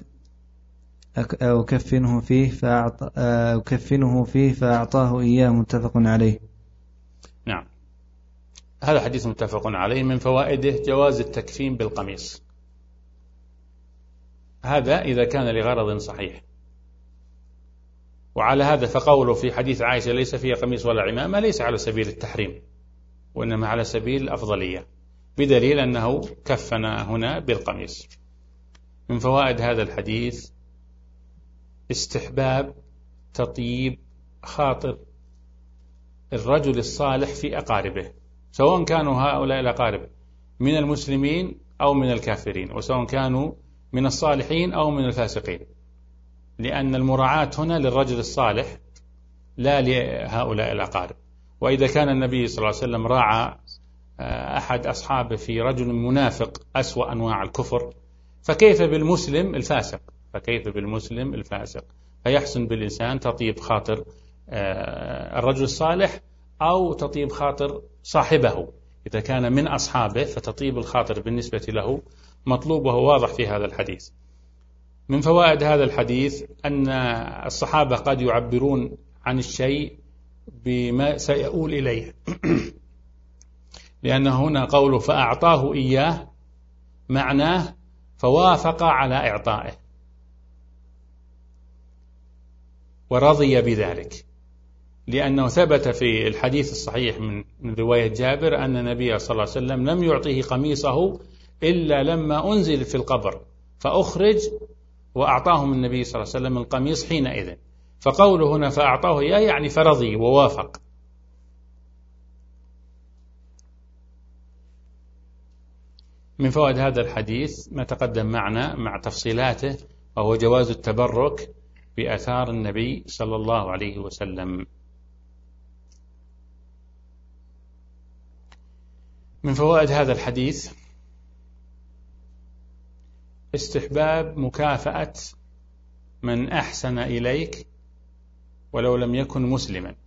أكفنه فيه فأعط... أكفنه فيه فأعطاه إياه، متفق عليه. نعم، هذا حديث متفق عليه. من فوائده جواز التكفين بالقميص، هذا إذا كان لغرض صحيح، وعلى هذا فقوله في حديث عائشة ليس فيه قميص ولا عمامة ليس على سبيل التحريم، وإنما على سبيل الأفضلية، بدليل أنه كفن هنا بالقميص. من فوائد هذا الحديث استحباب تطيب خاطر الرجل الصالح في أقاربه، سواء كانوا هؤلاء الأقارب من المسلمين أو من الكافرين، وسواء كانوا من الصالحين أو من الفاسقين، لأن المراعاة هنا للرجل الصالح لا لهؤلاء الأقارب. وإذا كان النبي صلى الله عليه وسلم راعى أحد أصحابه في رجل منافق أسوأ أنواع الكفر، فكيف بالمسلم الفاسق فكيف بالمسلم الفاسق فيحسن بالإنسان تطيب خاطر الرجل الصالح أو تطيب خاطر صاحبه، إذا كان من أصحابه فتطيب الخاطر بالنسبة له مطلوب، وهو واضح في هذا الحديث. من فوائد هذا الحديث أن الصحابة قد يعبرون عن الشيء بما سيؤول إليه لأن هنا قوله فأعطاه إياه معناه فوافق على إعطائه ورضي بذلك، لأنه ثبت في الحديث الصحيح من رواية جابر أن النبي صلى الله عليه وسلم لم يعطيه قميصه إلا لما أنزل في القبر فأخرج وأعطاهم النبي صلى الله عليه وسلم القميص حينئذ، فقوله هنا فأعطاه إياه يعني فرضي ووافق. من فوائد هذا الحديث ما تقدم معنا مع تفصيلاته، وهو جواز التبرك بآثار النبي صلى الله عليه وسلم. من فوائد هذا الحديث استحباب مكافأة من أحسن إليك ولو لم يكن مسلما.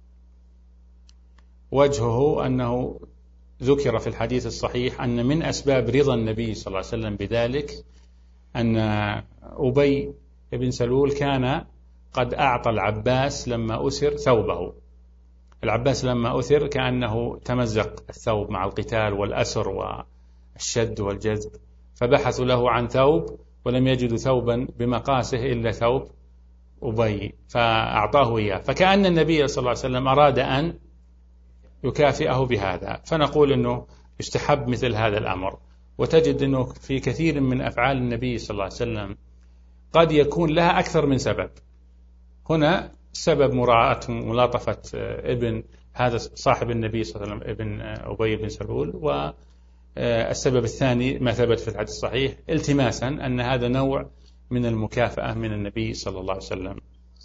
وجهه أنه ذكر في الحديث الصحيح أن من أسباب رضا النبي صلى الله عليه وسلم بذلك أن أبي بن سلول كان قد أعطى العباس لما أسر ثوبه، العباس لما أثر كأنه تمزق الثوب مع القتال والأسر والشد والجذب، فبحثوا له عن ثوب ولم يجدوا ثوبا بمقاسه إلا ثوب أبي فأعطاه إياه، فكأن النبي صلى الله عليه وسلم أراد أن يكافئه بهذا. فنقول أنه يستحب مثل هذا الأمر. وتجد أنه في كثير من أفعال النبي صلى الله عليه وسلم قد يكون لها أكثر من سبب. هنا سبب مراعاة ملاطفة ابن هذا صاحب النبي صلى الله عليه وسلم ابن أبي بن سلول، والسبب الثاني ما ثبت في الحديث الصحيح التماسا أن هذا نوع من المكافأة من النبي صلى الله عليه وسلم.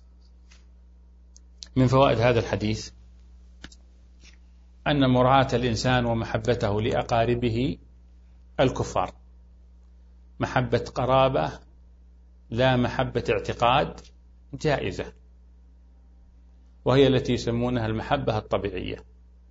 من فوائد هذا الحديث أن مراعاة الإنسان ومحبته لأقاربه الكفار محبة قرابة لا محبة اعتقاد جائزة، وهي التي يسمونها المحبة الطبيعية.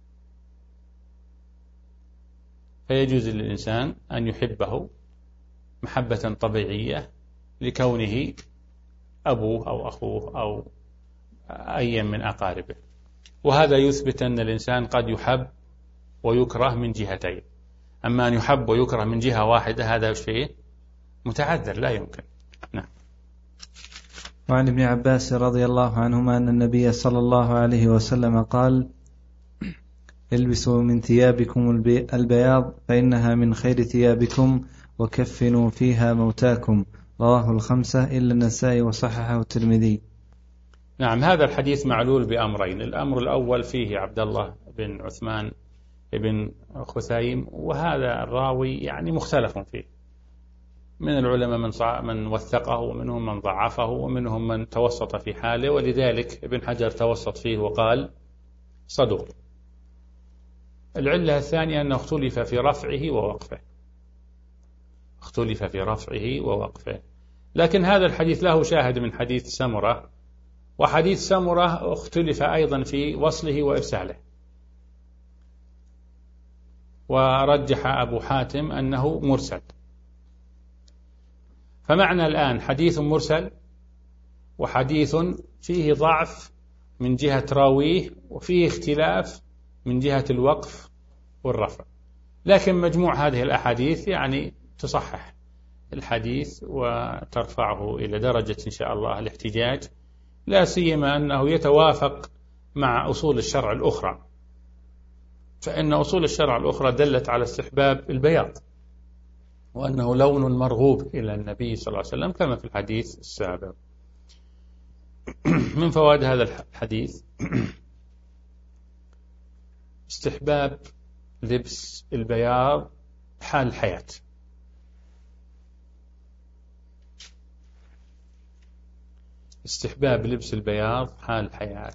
فيجوز للإنسان أن يحبه محبة طبيعية لكونه أبوه أو أخوه أو أي من أقاربه، وهذا يثبت أن الإنسان قد يحب ويكره من جهتين. أما أن يحب ويكره من جهة واحدة هذا شيء متعذر لا يمكن. نعم. وعن ابن عباس رضي الله عنهما أن النبي صلى الله عليه وسلم قال: البسوا من ثيابكم البياض فإنها من خير ثيابكم وكفنوا فيها موتاكم. رواه الخمسة إلا النسائي وصححه الترمذي. نعم، هذا الحديث معلول بأمرين. الأمر الأول فيه عبد الله بن عثمان بن خثيم، وهذا الراوي يعني مختلف فيه، من العلماء من من وثقه ومنهم من ضعفه ومنهم من توسط في حاله، ولذلك ابن حجر توسط فيه وقال صدوق. العلة الثانية أنه اختلف في رفعه ووقفه اختلف في رفعه ووقفه لكن هذا الحديث له شاهد من حديث سمرة، وحديث سمرة اختلف أيضا في وصله وإرساله، ورجح أبو حاتم أنه مرسل. فمعنى الآن حديث مرسل وحديث فيه ضعف من جهة راويه وفيه اختلاف من جهة الوقف والرفع، لكن مجموع هذه الأحاديث يعني تصحح الحديث وترفعه إلى درجة إن شاء الله الاحتجاج، لا سيما أنه يتوافق مع أصول الشرع الأخرى، فإن أصول الشرع الأخرى دلت على استحباب البياض وأنه لون مرغوب إلى النبي صلى الله عليه وسلم كما في الحديث السابق. من فوائد هذا الحديث استحباب لبس البياض حال الحياة. استحباب لبس البياض حال الحياة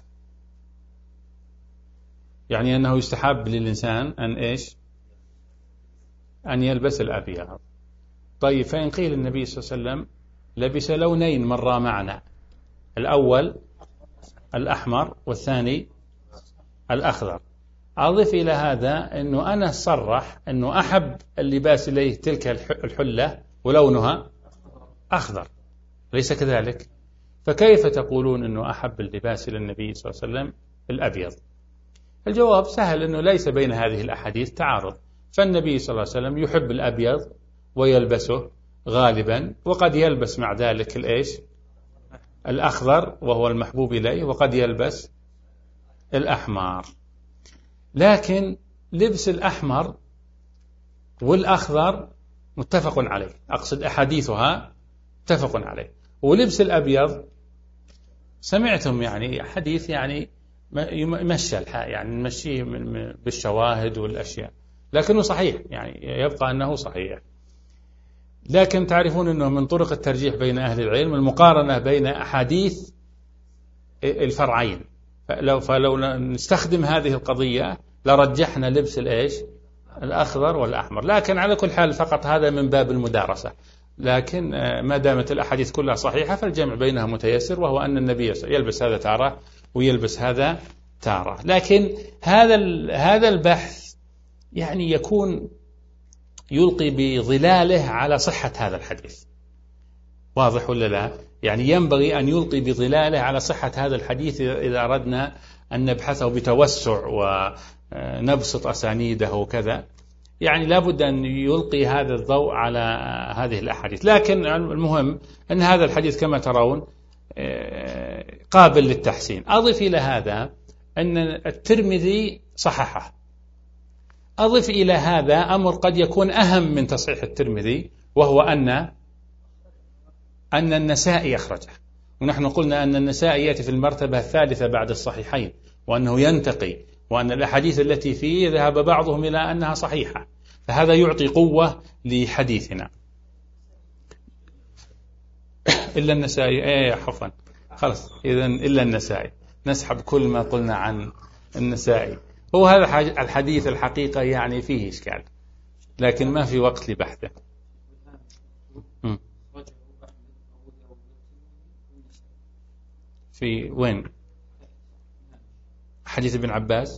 يعني أنه يستحب للإنسان أن إيش؟ أن يلبس الأبيض. طيب، فإن قيل النبي صلى الله عليه وسلم لبس لونين مرة معنا، الأول الأحمر والثاني الأخضر، أضف إلى هذا أنه أنا صرح أنه أحب اللباس إليه تلك الحلة ولونها أخضر، ليس كذلك؟ فكيف تقولون أنه أحب اللباس إلى النبي صلى الله عليه وسلم الأبيض؟ الجواب سهل، أنه ليس بين هذه الأحاديث تعارض، فالنبي صلى الله عليه وسلم يحب الأبيض ويلبسه غالبا، وقد يلبس مع ذلك الإيش؟ الأخضر وهو المحبوب إليه، وقد يلبس الأحمر. لكن لبس الأحمر والأخضر متفق عليه، أقصد أحاديثها متفق عليه، ولبس الأبيض سمعتم يعني حديث يعني يمشي الحال، يعني نمشيه بالشواهد والأشياء، لكنه صحيح، يعني يبقى أنه صحيح. لكن تعرفون أنه من طرق الترجيح بين أهل العلم المقارنة بين أحاديث الفرعين، فلو, فلو نستخدم هذه القضية لرجحنا لبس الإيش؟ الأخضر والأحمر. لكن على كل حال فقط هذا من باب المدارسة، لكن ما دامت الأحاديث كلها صحيحة فالجمع بينها متيسر، وهو أن النبي يلبس هذا تارة ويلبس هذا تارة. لكن هذا هذا البحث يعني يكون يلقي بظلاله على صحة هذا الحديث، واضح ولا لا؟ يعني ينبغي أن يلقي بظلاله على صحة هذا الحديث إذا أردنا أن نبحثه بتوسع ونبسط أسانيده وكذا، يعني لابد أن يلقي هذا الضوء على هذه الأحاديث. لكن المهم أن هذا الحديث كما ترون قابل للتحسين. أضف إلى هذا أن الترمذي صححه. أضف إلى هذا أمر قد يكون أهم من تصحيح الترمذي، وهو أن أن النسائي أخرجه. ونحن قلنا أن النسائي يأتي في المرتبة الثالثة بعد الصحيحين، وأنه ينتقي، وأن الأحاديث التي فيه ذهب بعضهم إلى أنها صحيحة، فهذا يعطي قوة لحديثنا. إلا النسائي، إيه حفوا خلاص، إذن إلا النسائي، نسحب كل ما قلنا عن النسائي. هو هذا الحديث الحقيقة يعني فيه إشكال، لكن ما في وقت لبحثه. م. في وين؟ حديث ابن عباس،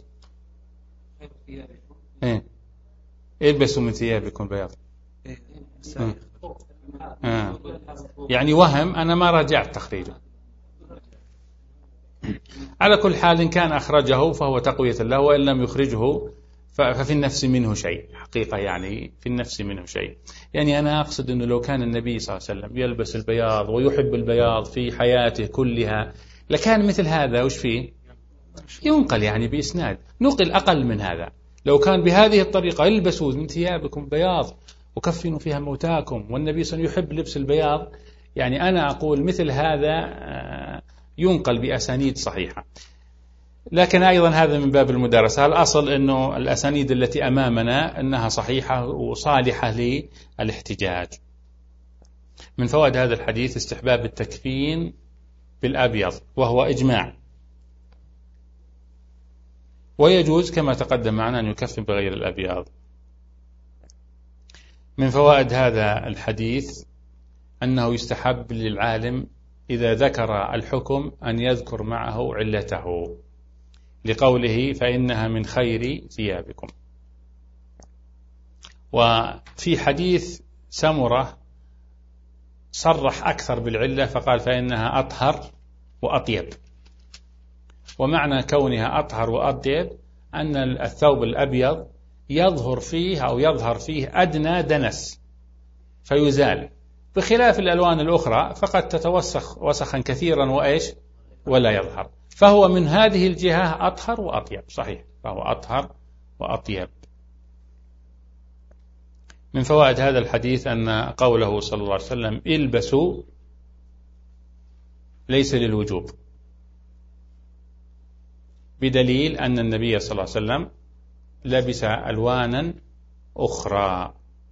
إيه البسوا من ثيابكم بياض. آه. يعني وهم، أنا ما راجعت تخريجه. على كل حال إن كان أخرجه فهو تقوية له، وإن لم يخرجه ففي النفس منه شيء حقيقة، يعني في النفس منه شيء. يعني أنا أقصد أنه لو كان النبي صلى الله عليه وسلم يلبس البياض ويحب البياض في حياته كلها لكان مثل هذا وش فيه ينقل، يعني بإسناد نقل أقل من هذا. لو كان بهذه الطريقة البسوا من ثيابكم بياض وكفنوا فيها موتاكم، والنبي صلى الله عليه وسلم يحب لبس البياض، يعني أنا أقول مثل هذا ينقل بأسانيد صحيحة. لكن أيضا هذا من باب المدارسة. الأصل أنه الأسانيد التي أمامنا أنها صحيحة وصالحة للاحتجاج. من فوائد هذا الحديث استحباب التكفين بالأبيض، وهو إجماع، ويجوز كما تقدم معنا أن يكفن بغير الأبيض. من فوائد هذا الحديث أنه يستحب للعالم إذا ذكر الحكم أن يذكر معه علته، لقوله فإنها من خير ثيابكم. وفي حديث سمرة صرح أكثر بالعلة فقال فإنها أطهر وأطيب. ومعنى كونها أطهر وأطيب أن الثوب الأبيض يظهر فيه أو يظهر فيه أدنى دنس فيزال، بخلاف الألوان الأخرى فقد تتوسخ وسخا كثيرا وإيش ولا يظهر. فهو من هذه الجهة أطهر وأطيب، صحيح، فهو أطهر وأطيب. من فوائد هذا الحديث أن قوله صلى الله عليه وسلم البسوا ليس للوجوب، بدليل أن النبي صلى الله عليه وسلم لبس ألوانا أخرى.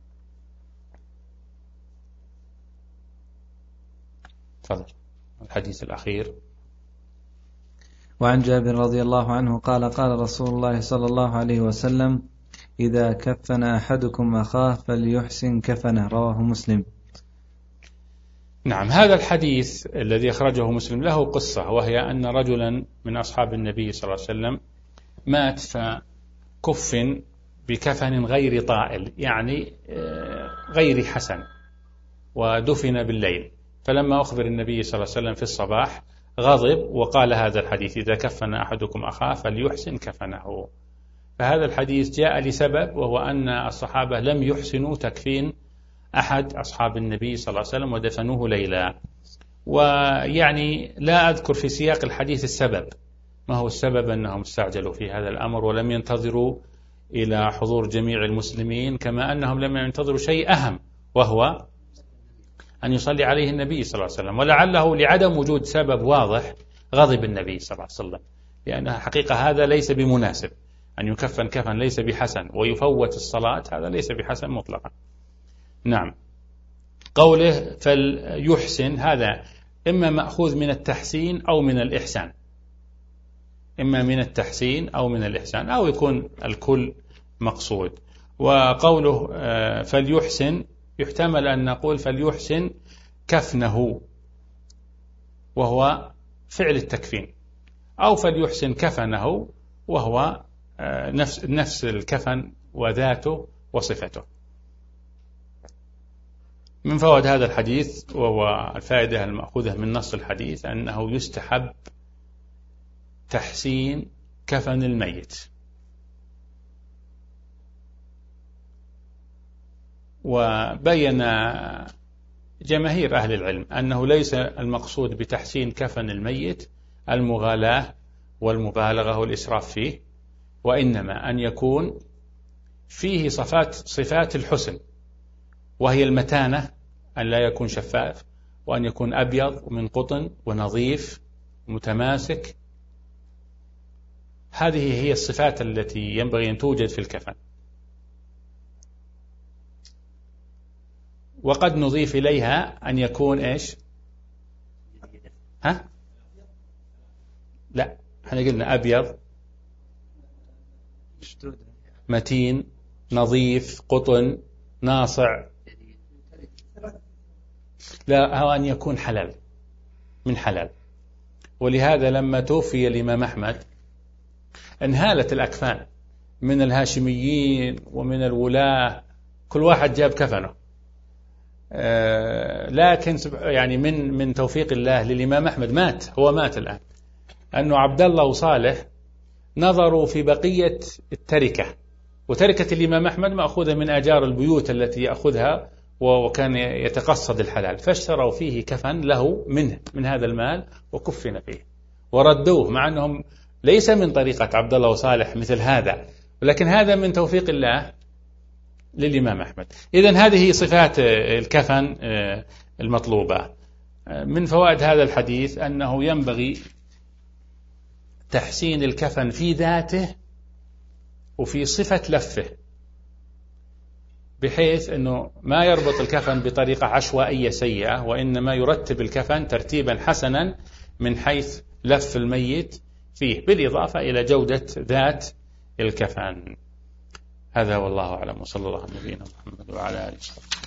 تفضل الحديث الأخير. وعن جابر رضي الله عنه قال قال رسول الله صلى الله عليه وسلم إذا كفن أحدكم أخاه فليحسن كفنه، رواه مسلم. نعم، هذا الحديث الذي أخرجه مسلم له قصة، وهي أن رجلا من أصحاب النبي صلى الله عليه وسلم مات فكفن بكفن غير طائل، يعني غير حسن، ودفن بالليل. فلما أخبر النبي صلى الله عليه وسلم في الصباح غضب وقال هذا الحديث إذا كفن أحدكم أخاه فليحسن كفنه. فهذا الحديث جاء لسبب، وهو أن الصحابة لم يحسنوا تكفين أحد أصحاب النبي صلى الله عليه وسلم ودفنوه ليلا. ويعني لا أذكر في سياق الحديث السبب، ما هو السبب أنهم استعجلوا في هذا الأمر ولم ينتظروا إلى حضور جميع المسلمين، كما أنهم لم ينتظروا شيء أهم وهو أن يصلي عليه النبي صلى الله عليه وسلم. ولعله لعدم وجود سبب واضح غضب النبي صلى الله عليه وسلم، لأن حقيقة هذا ليس بمناسب، أن يكفن كفن ليس بحسن ويفوت الصلاة، هذا ليس بحسن مطلقا. نعم، قوله فليحسن هذا إما مأخوذ من التحسين أو من الإحسان، إما من التحسين أو من الإحسان، أو يكون الكل مقصود. وقوله فليحسن يحتمل أن نقول فليحسن كفنه وهو فعل التكفين، أو فليحسن كفنه وهو نفس نفس الكفن وذاته وصفته. من فوائد هذا الحديث وهو الفائدة المأخوذة من نص الحديث أنه يستحب تحسين كفن الميت. وبين جماهير أهل العلم أنه ليس المقصود بتحسين كفن الميت المغالاة والمبالغة والإسراف فيه، وإنما أن يكون فيه صفات صفات الحسن، وهي المتانة، أن لا يكون شفاف، وأن يكون أبيض ومن قطن ونظيف متماسك. هذه هي الصفات التي ينبغي أن توجد في الكفن. وقد نضيف إليها أن يكون إيش؟ ها؟ لا، احنا قلنا أبيض متين نظيف قطن ناصع. لا، هو أن يكون حلال من حلال. ولهذا لما توفي الإمام أحمد انهالت الأكفان من الهاشميين ومن الولاة، كل واحد جاب كفنه. آه لكن يعني من من توفيق الله للإمام أحمد مات، هو مات الآن، أنه عبد الله وصالح نظروا في بقية التركة، وتركة الإمام أحمد مأخوذة من آجار البيوت التي يأخذها، وكان يتقصد الحلال، فاشتروا فيه كفن له منه من هذا المال وكفن فيه وردوه، مع أنهم ليس من طريقة عبد الله وصالح مثل هذا، ولكن هذا من توفيق الله للإمام أحمد. إذن هذه صفات الكفن المطلوبة. من فوائد هذا الحديث أنه ينبغي تحسين الكفن في ذاته وفي صفة لفه، بحيث أنه ما يربط الكفن بطريقة عشوائية سيئة، وإنما يرتب الكفن ترتيبا حسنا من حيث لف الميت فيه، بالإضافة إلى جودة ذات الكفن. هذا والله أعلم، وصلى الله على نبينا محمد وعلى آله وصحبه.